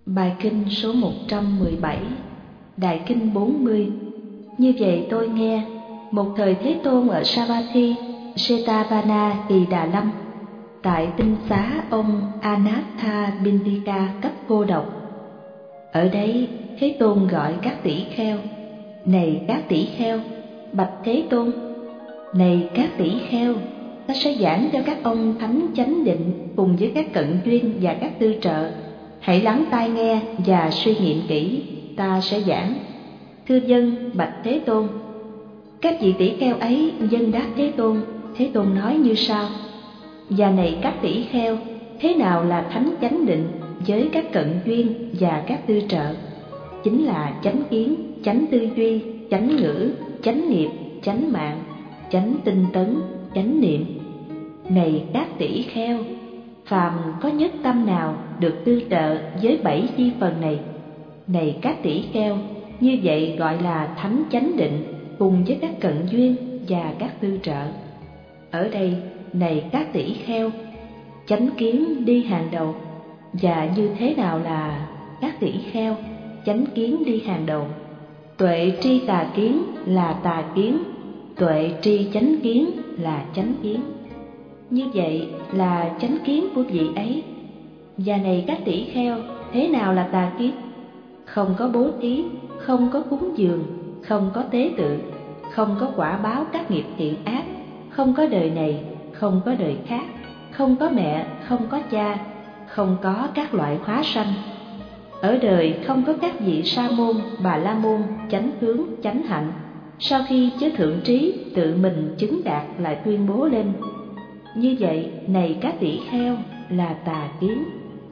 Bài kinh số 117, Đại kinh 40. Như vậy tôi nghe, một thời Thế Tôn ở Savatthi, Jetavana Kỳ Đà Lâm, tại tinh xá ông Anathapindika cấp cô độc. Ở đây Thế Tôn gọi các tỷ kheo: này các tỷ kheo, bạch Thế Tôn. Này các tỷ kheo, ta sẽ giảng cho các ông thánh chánh định cùng với các cận duyên và các tư trợ. Hãy lắng tai nghe và suy nghiệm kỹ, ta sẽ giảng. Thưa dân, bạch Thế Tôn. Các vị tỷ kheo ấy dân đáp Thế Tôn. Thế Tôn nói như sau: và này các tỷ kheo, thế nào là thánh chánh định với các cận duyên và các tư trợ? Chính là chánh kiến, chánh tư duy, chánh ngữ, chánh nghiệp, chánh mạng, chánh tinh tấn, chánh niệm. Này các tỷ kheo, phàm có nhất tâm nào được tư trợ với 7 chi phần này? Này các tỷ kheo, như vậy gọi là thánh chánh định cùng với các cận duyên và các tư trợ. Ở đây, này các tỷ kheo, chánh kiến đi hàng đầu. Và như thế nào là các tỷ kheo, chánh kiến đi hàng đầu? Tuệ tri tà kiến là tà kiến, tuệ tri chánh kiến là chánh kiến. Như vậy là chánh kiến của vị ấy. Và này các tỷ kheo, thế nào là tà kiến? Không có bố thí, không có cúng dường, không có tế tự, không có quả báo các nghiệp thiện ác, không có đời này, không có đời khác, không có mẹ, không có cha, không có các loại hóa sanh. Ở đời không có các vị sa môn, bà la môn, chánh tướng, chánh hạnh. Sau khi chớ thượng trí tự mình chứng đạt lại tuyên bố lên. Như vậy, này các tỷ kheo, là tà kiến.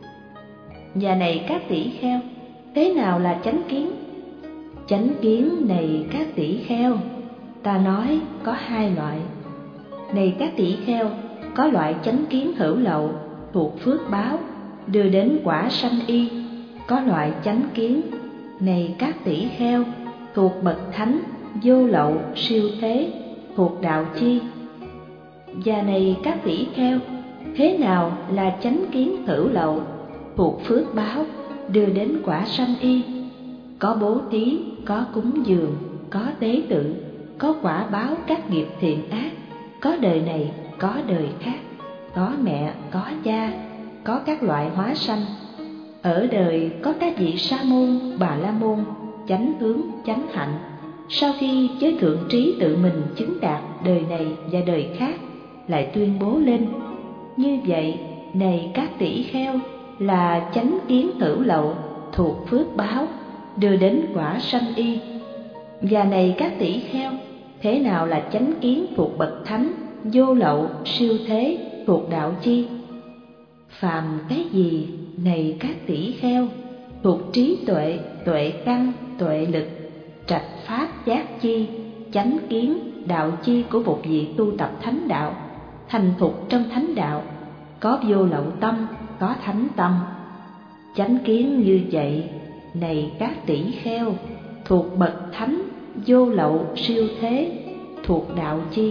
Và này các tỷ kheo, thế nào là chánh kiến? Chánh kiến, này các tỷ kheo, ta nói có 2 loại. Này các tỷ kheo, có loại chánh kiến hữu lậu, thuộc phước báo, đưa đến quả sanh y. Có loại chánh kiến, này các tỷ kheo, thuộc bậc thánh, vô lậu, siêu thế, thuộc đạo chi. Và này các tỷ kheo, thế nào là chánh kiến hữu lậu, thuộc phước báo, đưa đến quả sanh y? Có bố thí, có cúng dường, có tế tự, có quả báo các nghiệp thiện ác, có đời này, có đời khác, có mẹ, có cha, có các loại hóa sanh. Ở đời có các vị sa môn, bà la môn, chánh tướng, chánh hạnh. Sau khi giới thượng trí tự mình chứng đạt đời này và đời khác, lại tuyên bố lên. Như vậy, này các tỷ kheo, là chánh kiến hữu lậu, thuộc phước báo, đưa đến quả sanh y. Và này các tỷ kheo, thế nào là chánh kiến thuộc bậc thánh, vô lậu, siêu thế, thuộc đạo chi? Phàm cái gì, này các tỷ kheo, thuộc trí tuệ, tuệ căn, tuệ lực, trạch pháp giác chi, chánh kiến, đạo chi của một vị tu tập thánh đạo, thành thục trong thánh đạo, có vô lậu tâm, có thánh tâm. Chánh kiến như vậy, này các tỷ kheo, thuộc bậc thánh, vô lậu, siêu thế, thuộc đạo chi?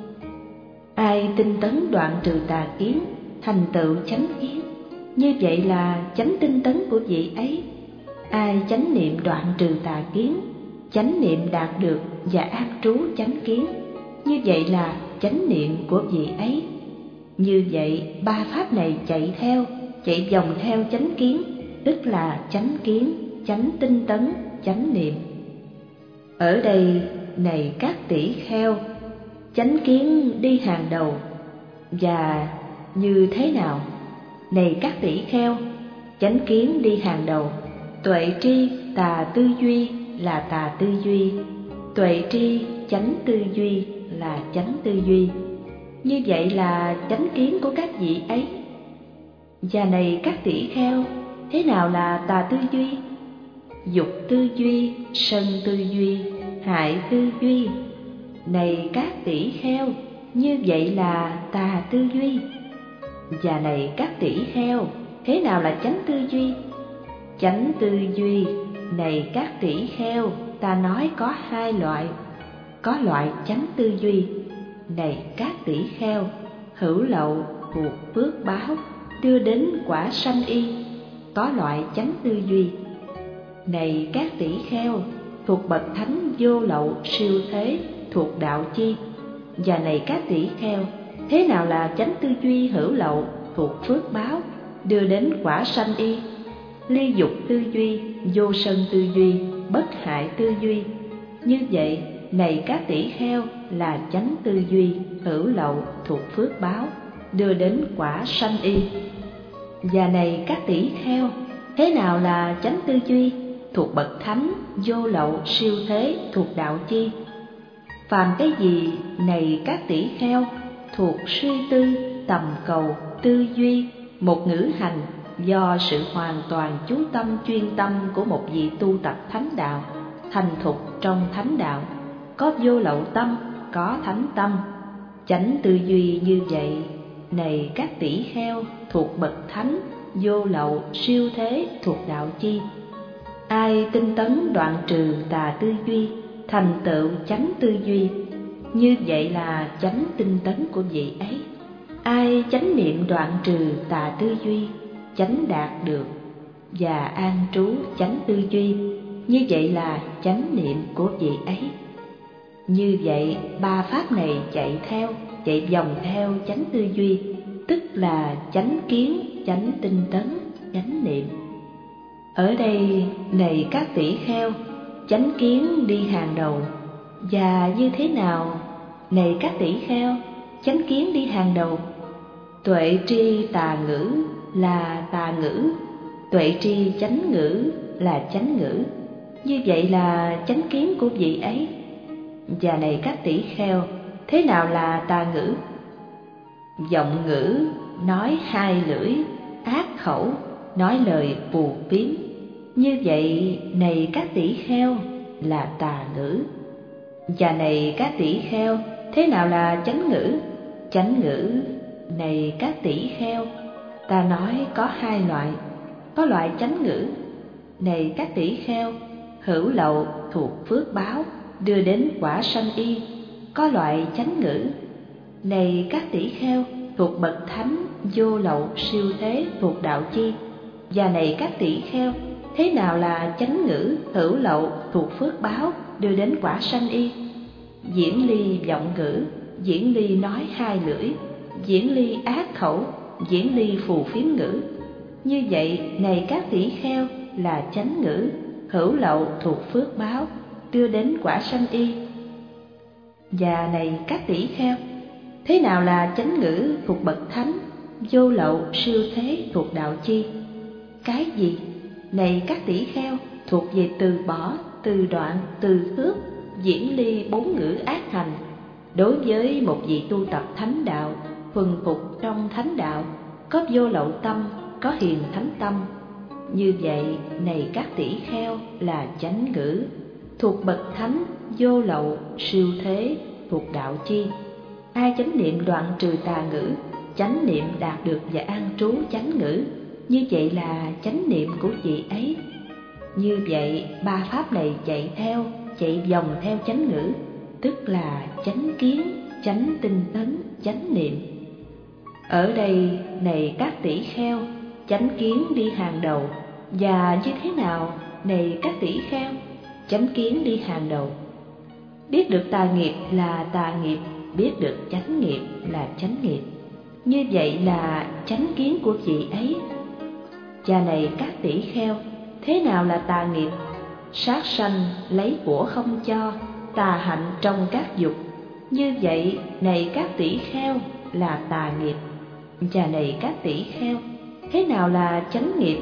Ai tinh tấn đoạn trừ tà kiến, thành tựu chánh kiến, như vậy là chánh tinh tấn của vị ấy. Ai chánh niệm đoạn trừ tà kiến, chánh niệm đạt được và an trú chánh kiến, như vậy là chánh niệm của vị ấy. Như vậy 3 pháp này chạy vòng theo chánh kiến, tức là chánh kiến, chánh tinh tấn, chánh niệm. Ở đây, này các tỷ kheo, chánh kiến đi hàng đầu. Và như thế nào? Này các tỷ kheo, chánh kiến đi hàng đầu. Tuệ tri tà tư duy là tà tư duy, tuệ tri chánh tư duy là chánh tư duy. Như vậy là chánh kiến của các vị ấy. Và này các tỷ kheo, thế nào là tà tư duy? Dục tư duy, sân tư duy, hại tư duy. Này các tỷ kheo, như vậy là tà tư duy. Và này các tỷ kheo, thế nào là chánh tư duy? Chánh tư duy, này các tỷ kheo, ta nói có 2 loại. Có loại chánh tư duy, này các tỷ kheo, hữu lậu, thuộc phước báo, đưa đến quả sanh y. có loại chánh tư duy. Này các tỷ kheo, thuộc bậc thánh vô lậu siêu thế, thuộc đạo chi. Và này các tỷ kheo, thế nào là chánh tư duy hữu lậu, thuộc phước báo, đưa đến quả sanh y? Ly dục tư duy, vô sân tư duy, bất hại tư duy. Như vậy, này các tỷ kheo, là chánh tư duy hữu lậu, thuộc phước báo, đưa đến quả sanh y. Và này các tỷ kheo, thế nào là chánh tư duy, thuộc bậc thánh vô lậu siêu thế, thuộc đạo chi? Phàm cái gì, này các tỷ kheo, thuộc suy tư, tầm cầu, tư duy, một ngữ hành, do sự hoàn toàn chú tâm chuyên tâm của một vị tu tập thánh đạo, thành thục trong thánh đạo, có vô lậu tâm, có thánh tâm. Chánh tư duy như vậy, này các tỷ kheo, thuộc bậc thánh vô lậu siêu thế, thuộc đạo chi? Ai tinh tấn đoạn trừ tà tư duy, thành tựu chánh tư duy, như vậy là chánh tinh tấn của vị ấy. Ai chánh niệm đoạn trừ tà tư duy, chánh đạt được và an trú chánh tư duy, như vậy là chánh niệm của vị ấy. Như vậy, ba pháp này chạy vòng theo chánh tư duy, tức là chánh kiến, chánh tinh tấn, chánh niệm. Ở đây, này các tỷ kheo, chánh kiến đi hàng đầu. Và như thế nào, này các tỷ kheo, chánh kiến đi hàng đầu? Tuệ tri tà ngữ là tà ngữ, tuệ tri chánh ngữ là chánh ngữ. Như vậy là chánh kiến của vị ấy. Và này các tỷ kheo, thế nào là tà ngữ? Vọng ngữ, nói hai lưỡi, ác khẩu, nói lời phù phiếm. Như vậy, này các tỷ kheo, là tà ngữ. Và này các tỷ kheo, thế nào là chánh ngữ? Chánh ngữ, này các tỷ kheo, ta nói có hai loại, có loại chánh ngữ. Này các tỷ kheo, hữu lậu thuộc phước báo, đưa đến quả sanh y, có loại chánh ngữ. Này các tỷ kheo, thuộc bậc thánh vô lậu siêu thế, thuộc đạo chi. Và này các tỷ kheo, thế nào là chánh ngữ hữu lậu thuộc phước báo, đưa đến quả sanh y? Diễn ly vọng ngữ, diễn ly nói hai lưỡi, diễn ly ác khẩu, diễn ly phù phiếm ngữ. Như vậy, này các tỷ kheo, là chánh ngữ hữu lậu thuộc phước báo, đưa đến quả sanh y. Và này các tỷ kheo, thế nào là chánh ngữ thuộc bậc thánh vô lậu siêu thế, thuộc đạo chi? Cái gì, này các tỷ kheo, thuộc về từ bỏ, từ đoạn, từ khước, diễn ly bốn ngữ ác hành. Đối với một vị tu tập thánh đạo, thuần phục trong thánh đạo, có vô lậu tâm, có hiền thánh tâm. Như vậy, này các tỷ kheo, là chánh ngữ thuộc bậc thánh vô lậu siêu thế, thuộc đạo chi? Ai chánh niệm đoạn trừ tà ngữ, chánh niệm đạt được và an trú chánh ngữ, như vậy là chánh niệm của vị ấy. Như vậy, ba pháp này chạy vòng theo chánh ngữ, tức là chánh kiến, chánh tinh tấn, chánh niệm. Ở đây, này các tỷ kheo, chánh kiến đi hàng đầu. Và như thế nào, này các tỷ kheo, chánh kiến đi hàng đầu? Biết được tà nghiệp là tà nghiệp, biết được chánh nghiệp là chánh nghiệp. Như vậy là chánh kiến của vị ấy. Và này các tỷ kheo, thế nào là tà nghiệp? Sát sanh, lấy của không cho, tà hạnh trong các dục. Như vậy, này các tỷ kheo, là tà nghiệp. Và này các tỷ kheo, thế nào là chánh nghiệp?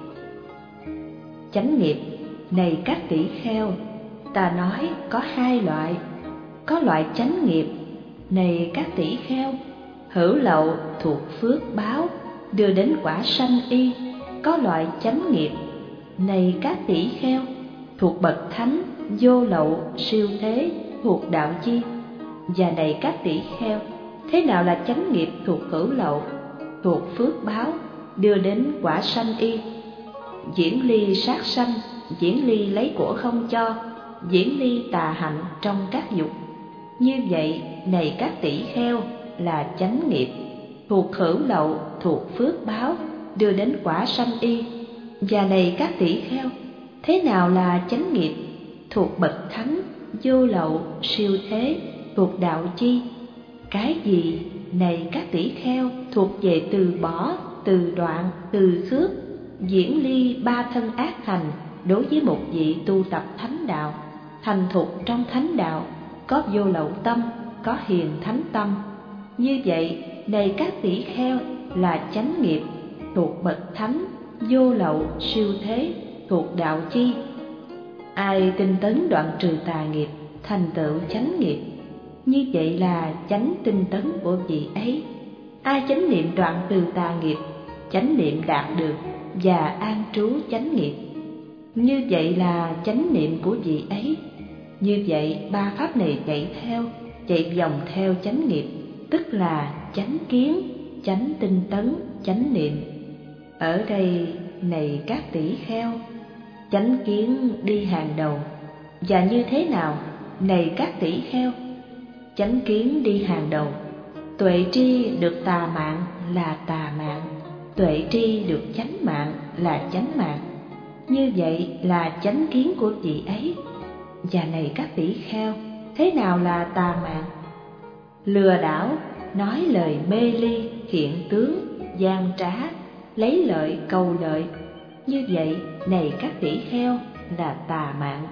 Chánh nghiệp, này các tỷ kheo, ta nói có hai loại, có loại chánh nghiệp, này các tỷ kheo, hữu lậu thuộc phước báo, đưa đến quả sanh y, có loại chánh nghiệp, này các tỷ kheo, thuộc bậc thánh vô lậu siêu thế, thuộc đạo chi? Và này các tỷ kheo, thế nào là chánh nghiệp thuộc hữu lậu, thuộc phước báo, đưa đến quả sanh y? Diễn ly sát sanh, diễn ly lấy của không cho, diễn ly tà hạnh trong các dục. Như vậy, này các tỷ kheo, là chánh nghiệp thuộc hữu lậu, thuộc phước báo, đưa đến quả sanh y, Và này các tỷ kheo, thế nào là chánh nghiệp thuộc bậc thánh, vô lậu, siêu thế, thuộc đạo chi? Cái gì, này các tỷ kheo, thuộc về từ bỏ, từ đoạn, từ khước, diễn ly ba thân ác hành đối với một vị tu tập thánh đạo, thành thục trong thánh đạo, có vô lậu tâm, có hiền thánh tâm. Như vậy, này các tỷ kheo, là chánh nghiệp thuộc bậc thánh, vô lậu, siêu thế, thuộc đạo chi? Ai tinh tấn đoạn trừ tà nghiệp, thành tựu chánh nghiệp, như vậy là chánh tinh tấn của vị ấy. Ai chánh niệm đoạn trừ tà nghiệp, chánh niệm đạt được và an trú chánh nghiệp, như vậy là chánh niệm của vị ấy. Như vậy ba pháp này chạy vòng theo chánh nghiệp, tức là chánh kiến, chánh tinh tấn, chánh niệm. Ở đây, này các tỷ kheo, chánh kiến đi hàng đầu. Và như thế nào, này các tỷ kheo? Chánh kiến đi hàng đầu. Tuệ tri được tà mạng là tà mạng, tuệ tri được chánh mạng là chánh mạng. Như vậy là chánh kiến của vị ấy. Và này các tỷ kheo, thế nào là tà mạng? Lừa đảo, nói lời mê ly, hiện tướng, gian trá, lấy lợi cầu lợi. Như vậy, này các tỷ kheo, là tà mạng.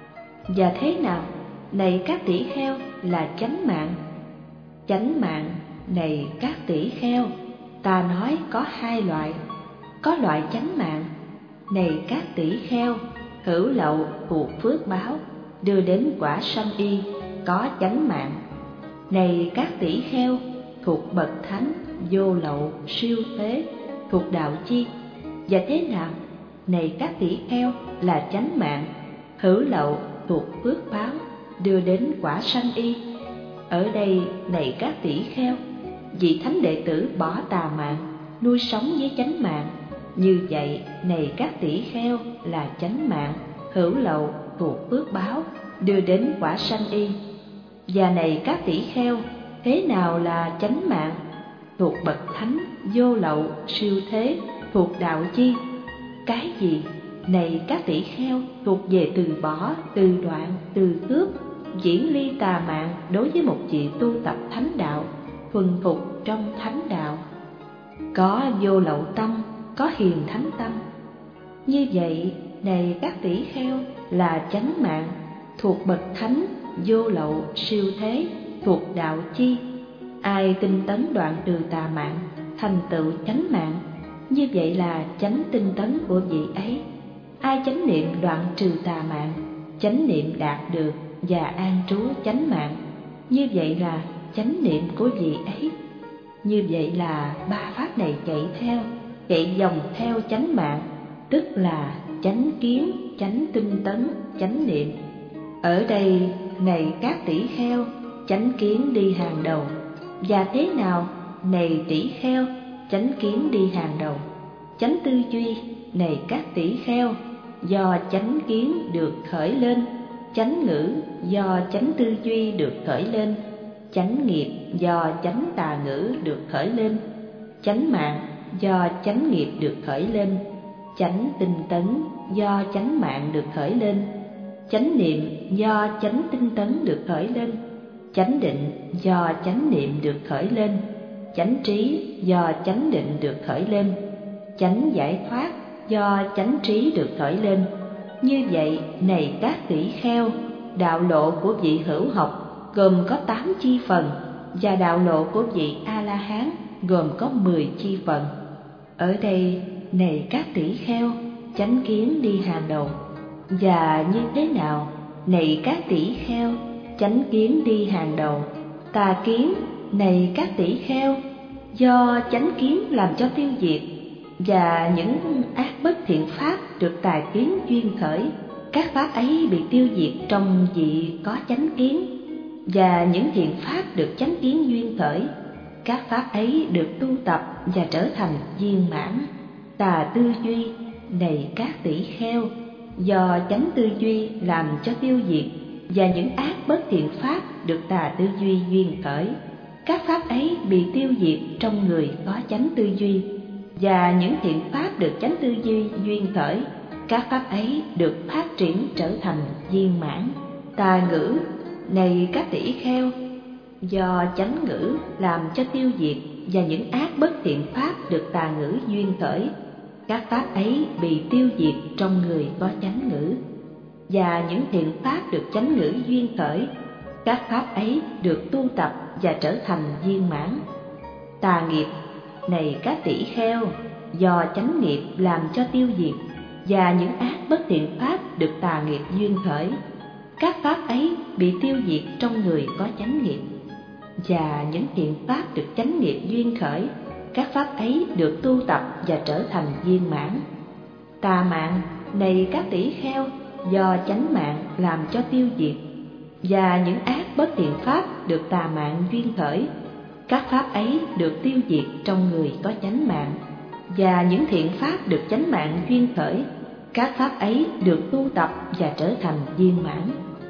Và thế nào, này các tỷ kheo, là chánh mạng? Chánh mạng, này các tỷ kheo, ta nói có hai loại. Có loại chánh mạng, này các tỷ kheo, hữu lậu thuộc phước báo, đưa đến quả sanh y, có chánh mạng. Này các tỷ kheo, thuộc bậc thánh, vô lậu, siêu thế, thuộc đạo chi? Và thế nào, này các tỷ kheo, là chánh mạng, hữu lậu thuộc phước báo, đưa đến quả sanh y? Ở đây, này các tỷ kheo, vị thánh đệ tử bỏ tà mạng, nuôi sống với chánh mạng. Như vậy, này các tỷ kheo, là chánh mạng, hữu lậu thuộc phước báo, đưa đến quả sanh y. Và này các tỷ kheo, thế nào là chánh mạng? Thuộc bậc thánh, vô lậu, siêu thế, thuộc đạo chi? Cái gì, này các tỷ kheo, thuộc về từ bỏ, từ đoạn, từ cướp, diễn ly tà mạng đối với một vị tu tập thánh đạo, thuần phục trong thánh đạo, có vô lậu tâm, có hiền thánh tâm. Như vậy, này các tỷ kheo, là chánh mạng, thuộc bậc thánh, vô lậu, siêu thế, thuộc đạo chi? Ai tinh tấn đoạn trừ tà mạng, thành tựu chánh mạng, như vậy là chánh tinh tấn của vị ấy. Ai chánh niệm đoạn trừ tà mạng, chánh niệm đạt được và an trú chánh mạng, như vậy là chánh niệm của vị ấy. Như vậy là ba pháp này chạy vòng theo chánh mạng, tức là chánh kiến, chánh tinh tấn, chánh niệm. Ở đây, này các tỷ kheo, chánh kiến đi hàng đầu. Và thế nào, này tỷ kheo, chánh kiến đi hàng đầu? Chánh tư duy, này các tỷ kheo, do chánh kiến được khởi lên. Chánh ngữ do chánh tư duy được khởi lên. Chánh nghiệp do chánh tà ngữ được khởi lên. Chánh mạng do chánh nghiệp được khởi lên. Chánh tinh tấn do chánh mạng được khởi lên. Chánh niệm do chánh tinh tấn được khởi lên. Chánh định do chánh niệm được khởi lên. Chánh trí do chánh định được khởi lên. Chánh giải thoát do chánh trí được khởi lên. Như vậy, này các tỷ kheo, đạo lộ của vị hữu học gồm có 8 chi phần, và đạo lộ của vị A-la-hán gồm có 10 chi phần. Ở đây, này các tỷ kheo, chánh kiến đi hàng đầu. Và như thế nào, này các tỷ kheo, chánh kiến đi hàng đầu? Tà kiến, này các tỷ kheo, do chánh kiến làm cho tiêu diệt, và những ác bất thiện pháp được tà kiến duyên khởi, các pháp ấy bị tiêu diệt trong vị có chánh kiến. Và những thiện pháp được chánh kiến duyên khởi, các pháp ấy được tu tập và trở thành viên mãn. Tà tư duy, này các tỷ kheo, do chánh tư duy làm cho tiêu diệt, và những ác bất thiện pháp được tà tư duy duyên khởi, các pháp ấy bị tiêu diệt trong người có chánh tư duy. và những thiện pháp được chánh tư duy duyên khởi, các pháp ấy được phát triển trở thành viên mãn. Tà ngữ, này các tỷ kheo, do chánh ngữ làm cho tiêu diệt, và những ác bất thiện pháp được tà ngữ duyên khởi, các pháp ấy bị tiêu diệt trong người có chánh ngữ. Và những thiện pháp được chánh ngữ duyên khởi, các pháp ấy được tu tập và trở thành viên mãn. Tà nghiệp, này các tỷ kheo, do chánh nghiệp làm cho tiêu diệt, và những ác bất thiện pháp được tà nghiệp duyên khởi, các pháp ấy bị tiêu diệt trong người có chánh nghiệp. Và những thiện pháp được chánh nghiệp duyên khởi, các pháp ấy được tu tập và trở thành viên mãn. Tà mạng, này các tỷ kheo, do chánh mạng làm cho tiêu diệt, và những ác bất thiện pháp được tà mạng duyên khởi, các pháp ấy được tiêu diệt trong người có chánh mạng. Và những thiện pháp được chánh mạng duyên khởi, các pháp ấy được tu tập và trở thành viên mãn.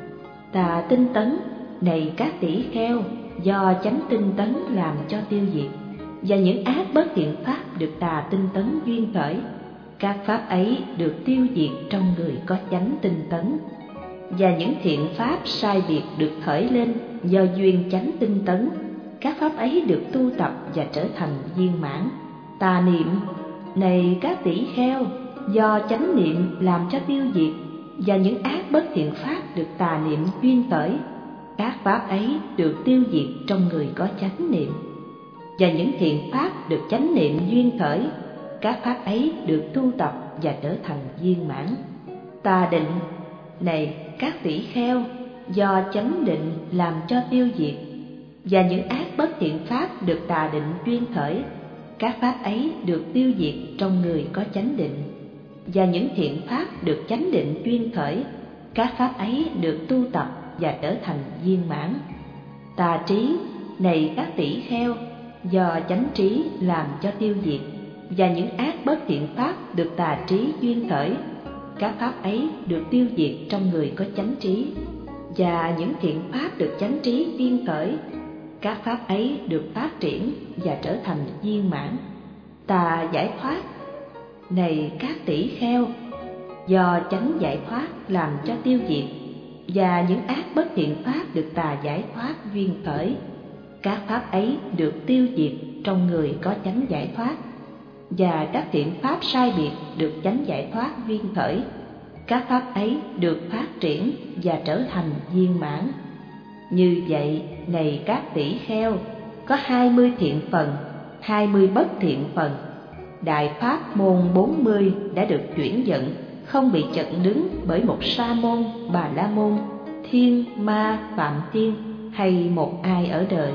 Tà tinh tấn, này các tỷ kheo, do chánh tinh tấn làm cho tiêu diệt, và những ác bất thiện pháp được tà tinh tấn duyên khởi, các pháp ấy được tiêu diệt trong người có chánh tinh tấn. Và những thiện pháp sai biệt được khởi lên do duyên chánh tinh tấn, các pháp ấy được tu tập và trở thành viên mãn. Tà niệm, này các tỷ kheo, do chánh niệm làm cho tiêu diệt, và những ác bất thiện pháp được tà niệm duyên khởi, các pháp ấy được tiêu diệt trong người có chánh niệm. Và những thiện pháp được chánh niệm duyên khởi, các pháp ấy được tu tập và trở thành viên mãn. Tà định, này các tỷ kheo, do chánh định làm cho tiêu diệt, và những ác bất thiện pháp được tà định duyên khởi, các pháp ấy được tiêu diệt trong người có chánh định. Và những thiện pháp được chánh định duyên khởi, các pháp ấy được tu tập và trở thành viên mãn. Tà trí, này các tỷ kheo, do chánh trí làm cho tiêu diệt, và những ác bất thiện pháp được tà trí duyên khởi, các pháp ấy được tiêu diệt trong người có chánh trí. Và những thiện pháp được chánh trí duyên khởi, các pháp ấy được phát triển và trở thành viên mãn. Tà giải thoát, này các tỷ kheo, do chánh giải thoát làm cho tiêu diệt, và những ác bất thiện pháp được tà giải thoát duyên khởi, các pháp ấy được tiêu diệt trong người có chánh giải thoát. Và các thiện pháp sai biệt được chánh giải thoát duyên khởi, các pháp ấy được phát triển và trở thành viên mãn. Như vậy, này các tỷ kheo, có 20 thiện phần, 20 bất thiện phần. Đại pháp môn 40 đã được chuyển dẫn, không bị chặn đứng bởi một sa môn, bà la môn, thiên, ma, phạm thiên hay một ai ở đời.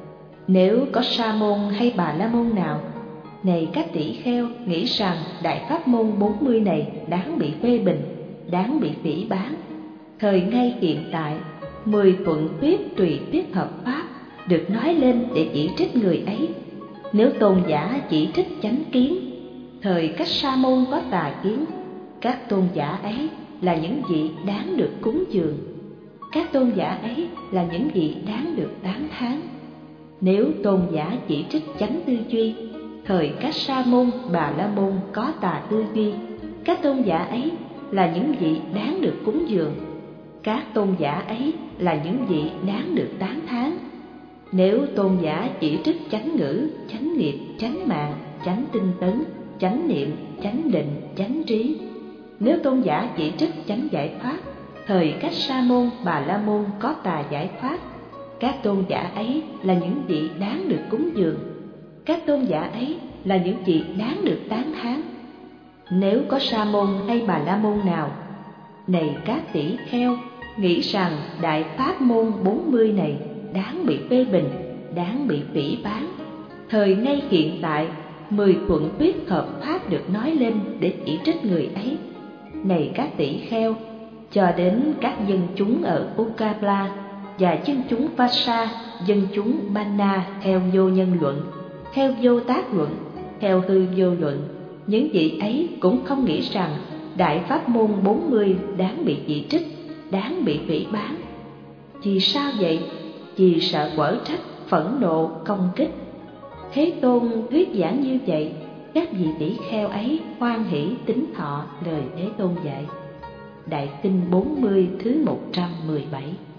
Nếu có sa môn hay bà la môn nào, này các tỷ kheo, nghĩ rằng đại pháp môn 40 này đáng bị phê bình, đáng bị phỉ báng, thời ngay hiện tại 10 thuận thuyết tùy thuyết hợp pháp được nói lên để chỉ trích người ấy. Nếu tôn giả chỉ trích chánh kiến, thời các sa môn có tà kiến, các tôn giả ấy là những vị đáng được cúng dường, các tôn giả ấy là những vị đáng được tán thán. Nếu tôn giả chỉ trích chánh tư duy, thời các sa môn, bà la môn có tà tư duy, các tôn giả ấy là những vị đáng được cúng dường, các tôn giả ấy là những vị đáng được tán thán. Nếu tôn giả chỉ trích chánh ngữ, chánh nghiệp, chánh mạng, chánh tinh tấn, chánh niệm, chánh định, chánh trí, nếu tôn giả chỉ trích chánh giải thoát, thời các sa môn, bà la môn có tà giải thoát, các tôn giả ấy là những vị đáng được cúng dường, các tôn giả ấy là những vị đáng được tán thán. Nếu có sa môn hay bà la môn nào, này các tỷ kheo, nghĩ rằng đại pháp môn 40 này đáng bị phê bình, đáng bị phỉ báng, thời ngay hiện tại 10 thuận thuyết hợp pháp được nói lên để chỉ trích người ấy. Này các tỷ kheo, cho đến các dân chúng ở Ukapla và dân chúng Vasa, dân chúng Banna theo vô nhân luận, theo vô tác luận, theo hư vô luận, những vị ấy cũng không nghĩ rằng đại pháp môn 40 đáng bị chỉ trích, đáng bị phỉ báng. Vì sao vậy? Vì sợ quở trách, phẫn nộ, công kích. Thế Tôn thuyết giảng như vậy các vị tỷ kheo ấy hoan hỷ tín thọ lời Thế Tôn dạy. Đại kinh 40 thứ 117.